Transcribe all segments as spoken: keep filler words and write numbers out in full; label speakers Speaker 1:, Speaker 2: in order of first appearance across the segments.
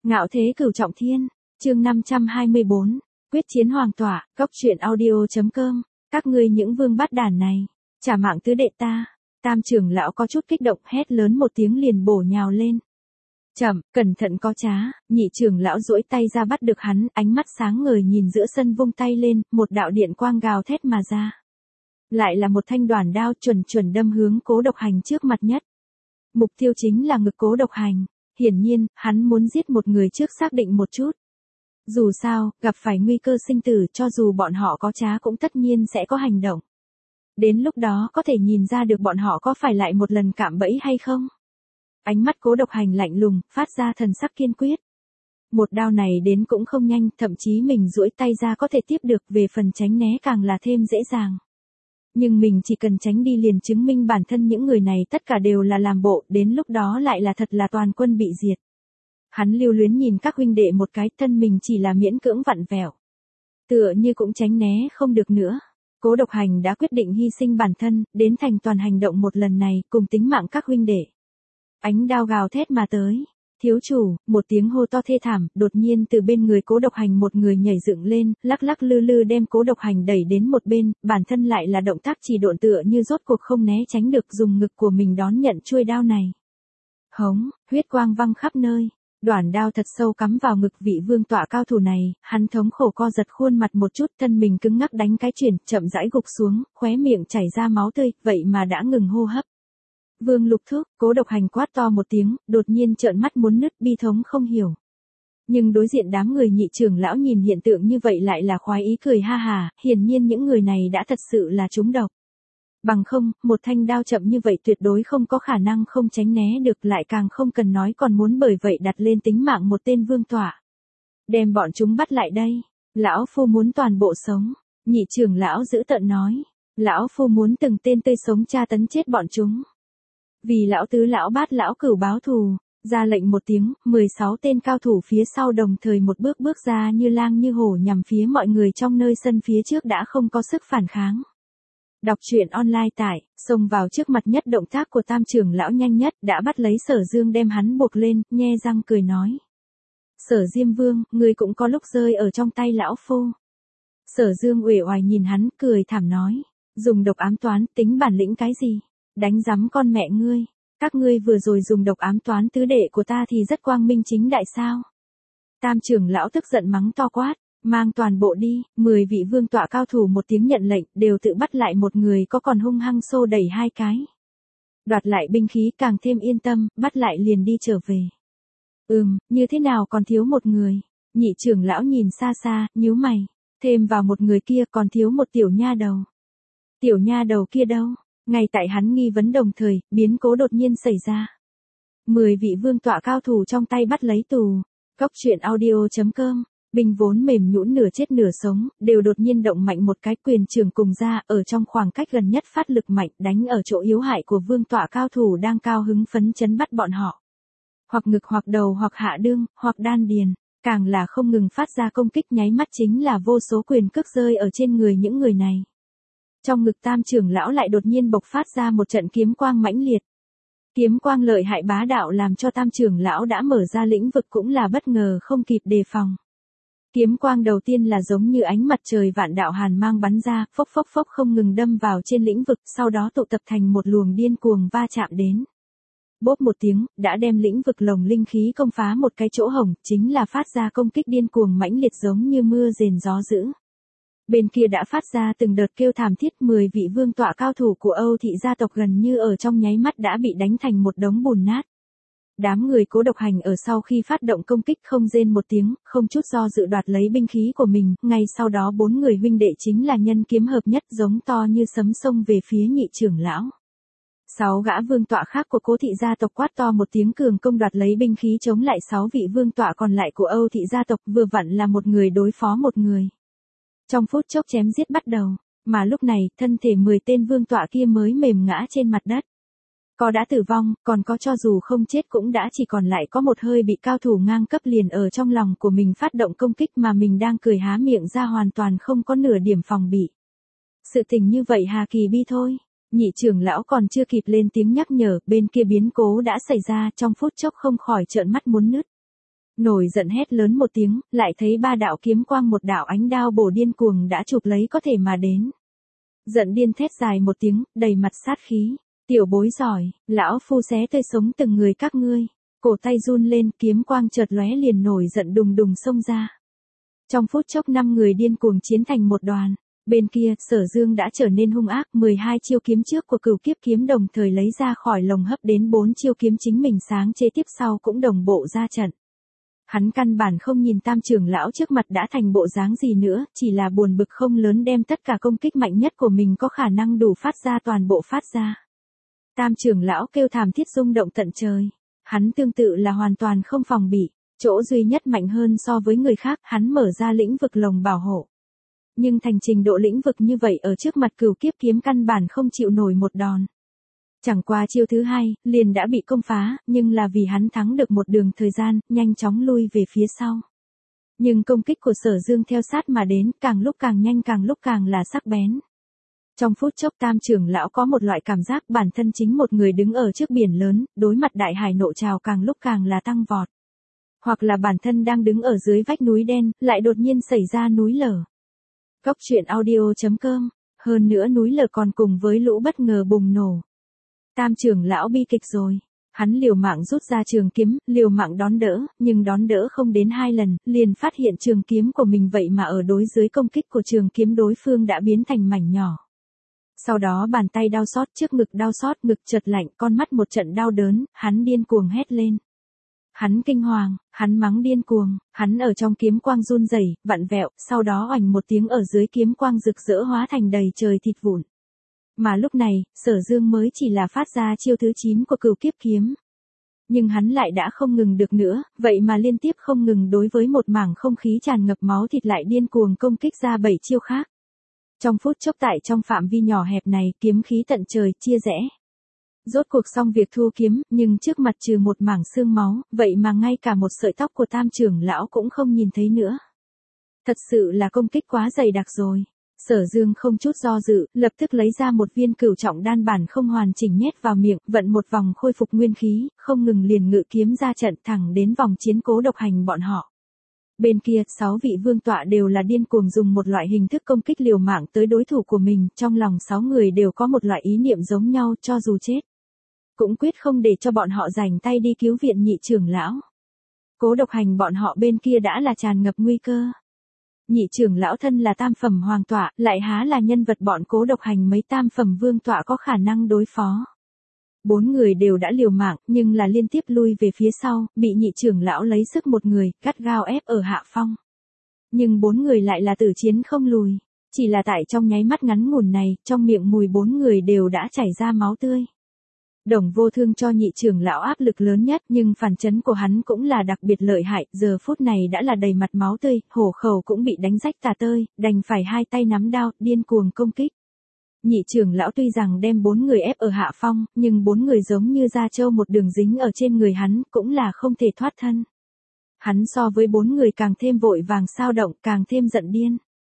Speaker 1: Ngạo thế cửu trọng thiên, chương năm trăm hai mươi bốn, quyết chiến hoàng tỏa, góc truyện audio.com, các ngươi những vương bát đản này, trả mạng tứ đệ ta. Tam trưởng lão có chút kích động hét lớn một tiếng liền bổ nhào lên. Chậm, cẩn thận có trá, nhị trưởng lão duỗi tay ra bắt được hắn, ánh mắt sáng ngời nhìn giữa sân vung tay lên, một đạo điện quang gào thét mà ra. Lại là một thanh đoản đao chuẩn chuẩn đâm hướng Cố Độc Hành trước mặt nhất. Mục tiêu chính là ngực Cố Độc Hành. Hiển nhiên, hắn muốn giết một người trước xác định một chút. Dù sao, gặp phải nguy cơ sinh tử cho dù bọn họ có trá cũng tất nhiên sẽ có hành động. Đến lúc đó có thể nhìn ra được bọn họ có phải lại một lần cạm bẫy hay không. Ánh mắt Cố Độc Hành lạnh lùng, phát ra thần sắc kiên quyết. Một đao này đến cũng không nhanh, thậm chí mình duỗi tay ra có thể tiếp được, về phần tránh né càng là thêm dễ dàng. Nhưng mình chỉ cần tránh đi liền chứng minh bản thân những người này tất cả đều là làm bộ, đến lúc đó lại là thật là toàn quân bị diệt. Hắn lưu luyến nhìn các huynh đệ một cái, thân mình chỉ là miễn cưỡng vặn vẹo. Tựa như cũng tránh né không được nữa. Cố Độc Hành đã quyết định hy sinh bản thân, đến thành toàn hành động một lần này, cùng tính mạng các huynh đệ. Ánh đao gào thét mà tới. Thiếu chủ, một tiếng hô to thê thảm, đột nhiên từ bên người Cố Độc Hành một người nhảy dựng lên, lắc lắc lư lư đem Cố Độc Hành đẩy đến một bên, bản thân lại là động tác chỉ độn tựa như rốt cuộc không né tránh được, dùng ngực của mình đón nhận chuôi đao này. Hống, huyết quang văng khắp nơi, đoản đao thật sâu cắm vào ngực vị vương tọa cao thủ này, hắn thống khổ co giật khuôn mặt một chút, thân mình cứng ngắc đánh cái chuyển, chậm rãi gục xuống, khóe miệng chảy ra máu tươi, vậy mà đã ngừng hô hấp. Vương Lục Thúc, Cố Độc Hành quát to một tiếng, đột nhiên trợn mắt muốn nứt, bi thống không hiểu. Nhưng đối diện đám người nhị trưởng lão nhìn hiện tượng như vậy lại là khoái ý cười ha hà, hiển nhiên những người này đã thật sự là trúng độc. Bằng không, một thanh đao chậm như vậy tuyệt đối không có khả năng không tránh né được, lại càng không cần nói còn muốn bởi vậy đặt lên tính mạng một tên vương tọa. Đem bọn chúng bắt lại đây, lão phu muốn toàn bộ sống, nhị trưởng lão giữ tợn nói, lão phu muốn từng tên tươi sống tra tấn chết bọn chúng. Vì lão tứ lão bát lão cửu báo thù, ra lệnh một tiếng, mười sáu tên cao thủ phía sau đồng thời một bước bước ra như lang như hổ nhằm phía mọi người trong nơi sân phía trước đã không có sức phản kháng. Đọc truyện online tại, xông vào trước mặt nhất, động tác của tam trưởng lão nhanh nhất, đã bắt lấy Sở Dương đem hắn buộc lên, nhe răng cười nói. Sở Diêm Vương, ngươi cũng có lúc rơi ở trong tay lão phu. Sở Dương uể oải nhìn hắn, cười thảm nói, dùng độc ám toán, tính bản lĩnh cái gì? Đánh rắm con mẹ ngươi, các ngươi vừa rồi dùng độc ám toán tứ đệ của ta thì rất quang minh chính đại sao. Tam trưởng lão tức giận mắng to quát, mang toàn bộ đi, mười vị vương tọa cao thủ một tiếng nhận lệnh, đều tự bắt lại một người, có còn hung hăng xô đẩy hai cái. Đoạt lại binh khí càng thêm yên tâm, bắt lại liền đi trở về. Ừm, như thế nào còn thiếu một người, nhị trưởng lão nhìn xa xa, nhíu mày, thêm vào một người kia còn thiếu một tiểu nha đầu. Tiểu nha đầu kia đâu? Ngay tại hắn nghi vấn đồng thời, biến cố đột nhiên xảy ra. Mười vị vương tọa cao thủ trong tay bắt lấy tù. Góc truyện audio.com, binh vốn mềm nhũn nửa chết nửa sống, đều đột nhiên động mạnh một cái, quyền trường cùng ra, ở trong khoảng cách gần nhất phát lực mạnh, đánh ở chỗ yếu hại của vương tọa cao thủ đang cao hứng phấn chấn bắt bọn họ. Hoặc ngực hoặc đầu hoặc hạ đương, hoặc đan điền, càng là không ngừng phát ra công kích, nháy mắt chính là vô số quyền cước rơi ở trên người những người này. Trong ngực tam trưởng lão lại đột nhiên bộc phát ra một trận kiếm quang mãnh liệt. Kiếm quang lợi hại bá đạo làm cho tam trưởng lão đã mở ra lĩnh vực cũng là bất ngờ không kịp đề phòng. Kiếm quang đầu tiên là giống như ánh mặt trời vạn đạo hàn mang bắn ra, phốc phốc phốc không ngừng đâm vào trên lĩnh vực, sau đó tụ tập thành một luồng điên cuồng va chạm đến. Bốp một tiếng, đã đem lĩnh vực lồng linh khí công phá một cái chỗ hổng, chính là phát ra công kích điên cuồng mãnh liệt giống như mưa rền gió dữ. Bên kia đã phát ra từng đợt kêu thảm thiết, mười vị vương tọa cao thủ của Âu thị gia tộc gần như ở trong nháy mắt đã bị đánh thành một đống bùn nát. Đám người Cố Độc Hành ở sau khi phát động công kích không rên một tiếng, không chút do dự đoạt lấy binh khí của mình, ngay sau đó bốn người huynh đệ chính là nhân kiếm hợp nhất giống to như sấm sông về phía nhị trưởng lão. Sáu gã vương tọa khác của Cố thị gia tộc quát to một tiếng cường công đoạt lấy binh khí chống lại sáu vị vương tọa còn lại của Âu thị gia tộc, vừa vặn là một người đối phó một người. Trong phút chốc chém giết bắt đầu, mà lúc này, thân thể mười tên vương tọa kia mới mềm ngã trên mặt đất. Có đã tử vong, còn có cho dù không chết cũng đã chỉ còn lại có một hơi bị cao thủ ngang cấp liền ở trong lòng của mình phát động công kích mà mình đang cười há miệng ra hoàn toàn không có nửa điểm phòng bị. Sự tình như vậy hà kỳ bi thôi. Nhị trưởng lão còn chưa kịp lên tiếng nhắc nhở, bên kia biến cố đã xảy ra, trong phút chốc không khỏi trợn mắt muốn nứt. Nổi giận hét lớn một tiếng, lại thấy ba đạo kiếm quang một đạo ánh đao bổ điên cuồng đã chụp lấy có thể mà đến. Giận điên thét dài một tiếng, đầy mặt sát khí. Tiểu bối giỏi, lão phu xé tươi sống từng người các ngươi. Cổ tay run lên, kiếm quang chợt lóe liền nổi giận đùng đùng xông ra. Trong phút chốc năm người điên cuồng chiến thành một đoàn. Bên kia, Sở Dương đã trở nên hung ác, mười hai chiêu kiếm trước của Cửu Kiếp kiếm đồng thời lấy ra khỏi lồng hấp đến bốn chiêu kiếm chính mình sáng chế tiếp sau cũng đồng bộ ra trận. Hắn căn bản không nhìn Tam trưởng lão trước mặt đã thành bộ dáng gì nữa, chỉ là buồn bực không lớn đem tất cả công kích mạnh nhất của mình có khả năng đủ phát ra toàn bộ phát ra. Tam trưởng lão kêu thảm thiết rung động tận trời. Hắn tương tự là hoàn toàn không phòng bị, chỗ duy nhất mạnh hơn so với người khác, hắn mở ra lĩnh vực lồng bảo hộ. Nhưng thành trình độ lĩnh vực như vậy ở trước mặt Cửu Kiếp kiếm căn bản không chịu nổi một đòn. Chẳng qua chiêu thứ hai, liền đã bị công phá, nhưng là vì hắn thắng được một đường thời gian, nhanh chóng lui về phía sau. Nhưng công kích của Sở Dương theo sát mà đến, càng lúc càng nhanh càng lúc càng là sắc bén. Trong phút chốc Tam trưởng lão có một loại cảm giác bản thân chính một người đứng ở trước biển lớn, đối mặt đại hải nộ trào càng lúc càng là tăng vọt. Hoặc là bản thân đang đứng ở dưới vách núi đen, lại đột nhiên xảy ra núi lở. Cốc truyện audio chấm com, hơn nữa núi lở còn cùng với lũ bất ngờ bùng nổ. Tam trưởng lão bi kịch rồi. Hắn liều mạng rút ra trường kiếm, liều mạng đón đỡ, nhưng đón đỡ không đến hai lần, liền phát hiện trường kiếm của mình vậy mà ở đối dưới công kích của trường kiếm đối phương đã biến thành mảnh nhỏ. Sau đó bàn tay đau xót, trước ngực đau xót, ngực chợt lạnh, con mắt một trận đau đớn, hắn điên cuồng hét lên. Hắn kinh hoàng, hắn mắng điên cuồng, hắn ở trong kiếm quang run rẩy, vặn vẹo, sau đó oành một tiếng ở dưới kiếm quang rực rỡ hóa thành đầy trời thịt vụn. Mà lúc này, Sở Dương mới chỉ là phát ra chiêu thứ chín của Cửu Kiếp kiếm. Nhưng hắn lại đã không ngừng được nữa, vậy mà liên tiếp không ngừng đối với một mảng không khí tràn ngập máu thịt lại điên cuồng công kích ra bảy chiêu khác. Trong phút chốc tại trong phạm vi nhỏ hẹp này, kiếm khí tận trời chia rẽ. Rốt cuộc xong việc thu kiếm, nhưng trước mặt trừ một mảng xương máu, vậy mà ngay cả một sợi tóc của Tam trưởng lão cũng không nhìn thấy nữa. Thật sự là công kích quá dày đặc rồi. Sở Dương không chút do dự, lập tức lấy ra một viên cửu trọng đan bản không hoàn chỉnh nhét vào miệng, vận một vòng khôi phục nguyên khí, không ngừng liền ngự kiếm ra trận thẳng đến vòng chiến Cố Độc Hành bọn họ. Bên kia, sáu vị vương tọa đều là điên cuồng dùng một loại hình thức công kích liều mạng tới đối thủ của mình, trong lòng sáu người đều có một loại ý niệm giống nhau, cho dù chết cũng quyết không để cho bọn họ rảnh tay đi cứu viện nhị trưởng lão. Cố Độc Hành bọn họ bên kia đã là tràn ngập nguy cơ. Nhị trưởng lão thân là tam phẩm hoàng tọa, lại há là nhân vật bọn Cố Độc Hành mấy tam phẩm vương tọa có khả năng đối phó. Bốn người đều đã liều mạng, nhưng là liên tiếp lui về phía sau, bị nhị trưởng lão lấy sức một người, gắt gao ép ở hạ phong. Nhưng bốn người lại là tử chiến không lùi. Chỉ là tại trong nháy mắt ngắn ngủn này, trong miệng mùi bốn người đều đã chảy ra máu tươi. Đồng Vô Thương cho nhị trưởng lão áp lực lớn nhất, nhưng phản chấn của hắn cũng là đặc biệt lợi hại, giờ phút này đã là đầy mặt máu tươi, hổ khẩu cũng bị đánh rách tả tơi, đành phải hai tay nắm đao, điên cuồng công kích. Nhị trưởng lão tuy rằng đem bốn người ép ở hạ phong, nhưng bốn người giống như da trâu một đường dính ở trên người hắn, cũng là không thể thoát thân. Hắn so với bốn người càng thêm vội vàng sao động, càng thêm giận điên.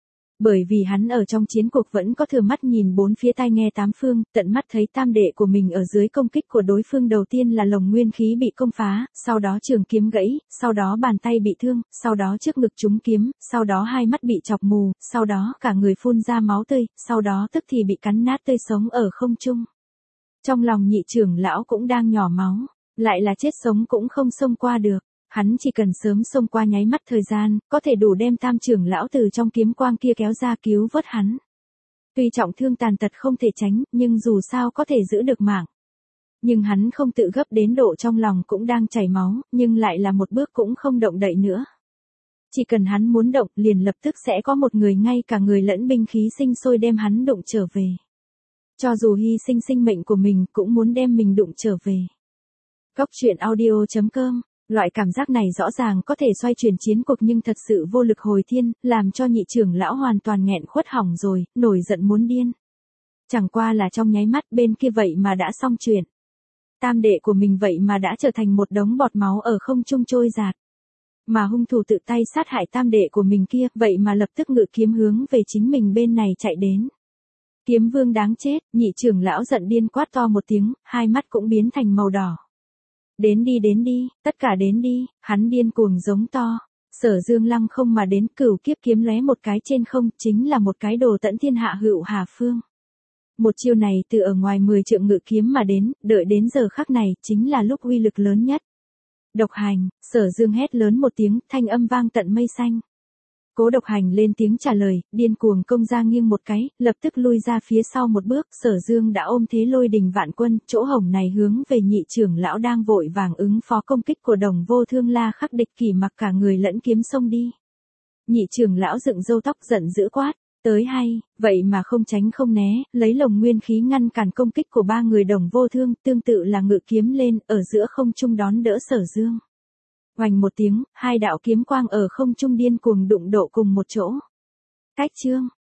Speaker 1: Bởi vì hắn ở trong chiến cuộc vẫn có thừa mắt nhìn bốn phía tai nghe tám phương, tận mắt thấy tam đệ của mình ở dưới công kích của đối phương đầu tiên là lồng nguyên khí bị công phá, sau đó trường kiếm gãy, sau đó bàn tay bị thương, sau đó trước ngực trúng kiếm, sau đó hai mắt bị chọc mù, sau đó cả người phun ra máu tươi, sau đó tức thì bị cắn nát tươi sống ở không trung. Trong lòng nhị trưởng lão cũng đang nhỏ máu, lại là chết sống cũng không xông qua được. Hắn chỉ cần sớm xông qua nháy mắt thời gian, có thể đủ đem tam trưởng lão từ trong kiếm quang kia kéo ra cứu vớt hắn. Tuy trọng thương tàn tật không thể tránh, nhưng dù sao có thể giữ được mạng. Nhưng hắn không tự gấp đến độ trong lòng cũng đang chảy máu, nhưng lại là một bước cũng không động đậy nữa. Chỉ cần hắn muốn động, liền lập tức sẽ có một người ngay cả người lẫn binh khí sinh sôi đem hắn đụng trở về. Cho dù hy sinh sinh mệnh của mình, cũng muốn đem mình đụng trở về. Cốc truyện audio chấm com. Loại cảm giác này rõ ràng có thể xoay chuyển chiến cuộc nhưng thật sự vô lực hồi thiên, làm cho nhị trưởng lão hoàn toàn nghẹn khuất hỏng rồi, nổi giận muốn điên. Chẳng qua là trong nháy mắt bên kia vậy mà đã xong chuyện. Tam đệ của mình vậy mà đã trở thành một đống bọt máu ở không trung trôi giạt. Mà hung thủ tự tay sát hại tam đệ của mình kia, vậy mà lập tức ngự kiếm hướng về chính mình bên này chạy đến. Kiếm vương đáng chết, nhị trưởng lão giận điên quát to một tiếng, hai mắt cũng biến thành màu đỏ. Đến đi đến đi, tất cả đến đi, hắn điên cuồng giống to. Sở Dương lăng không mà đến, cửu kiếp kiếm lóe một cái trên không, chính là một cái đồ tận thiên hạ hữu hà phương. Một chiêu này từ ở ngoài mười trượng ngự kiếm mà đến, đợi đến giờ khắc này, chính là lúc uy lực lớn nhất. Độc Hành, Sở Dương hét lớn một tiếng, thanh âm vang tận mây xanh. Cố Độc Hành lên tiếng trả lời, điên cuồng công ra nghiêng một cái, lập tức lui ra phía sau một bước, Sở Dương đã ôm thế lôi đình vạn quân, chỗ hổng này hướng về nhị trưởng lão đang vội vàng ứng phó công kích của Đồng Vô Thương La Khắc địch kỷ mặc cả người lẫn kiếm xông đi. Nhị trưởng lão dựng râu tóc giận dữ quát, tới hay, vậy mà không tránh không né, lấy lồng nguyên khí ngăn cản công kích của ba người Đồng Vô Thương, tương tự là ngự kiếm lên, ở giữa không trung đón đỡ Sở Dương. Oành một tiếng, hai đạo kiếm quang ở không trung điên cuồng đụng độ cùng một chỗ. Cách chương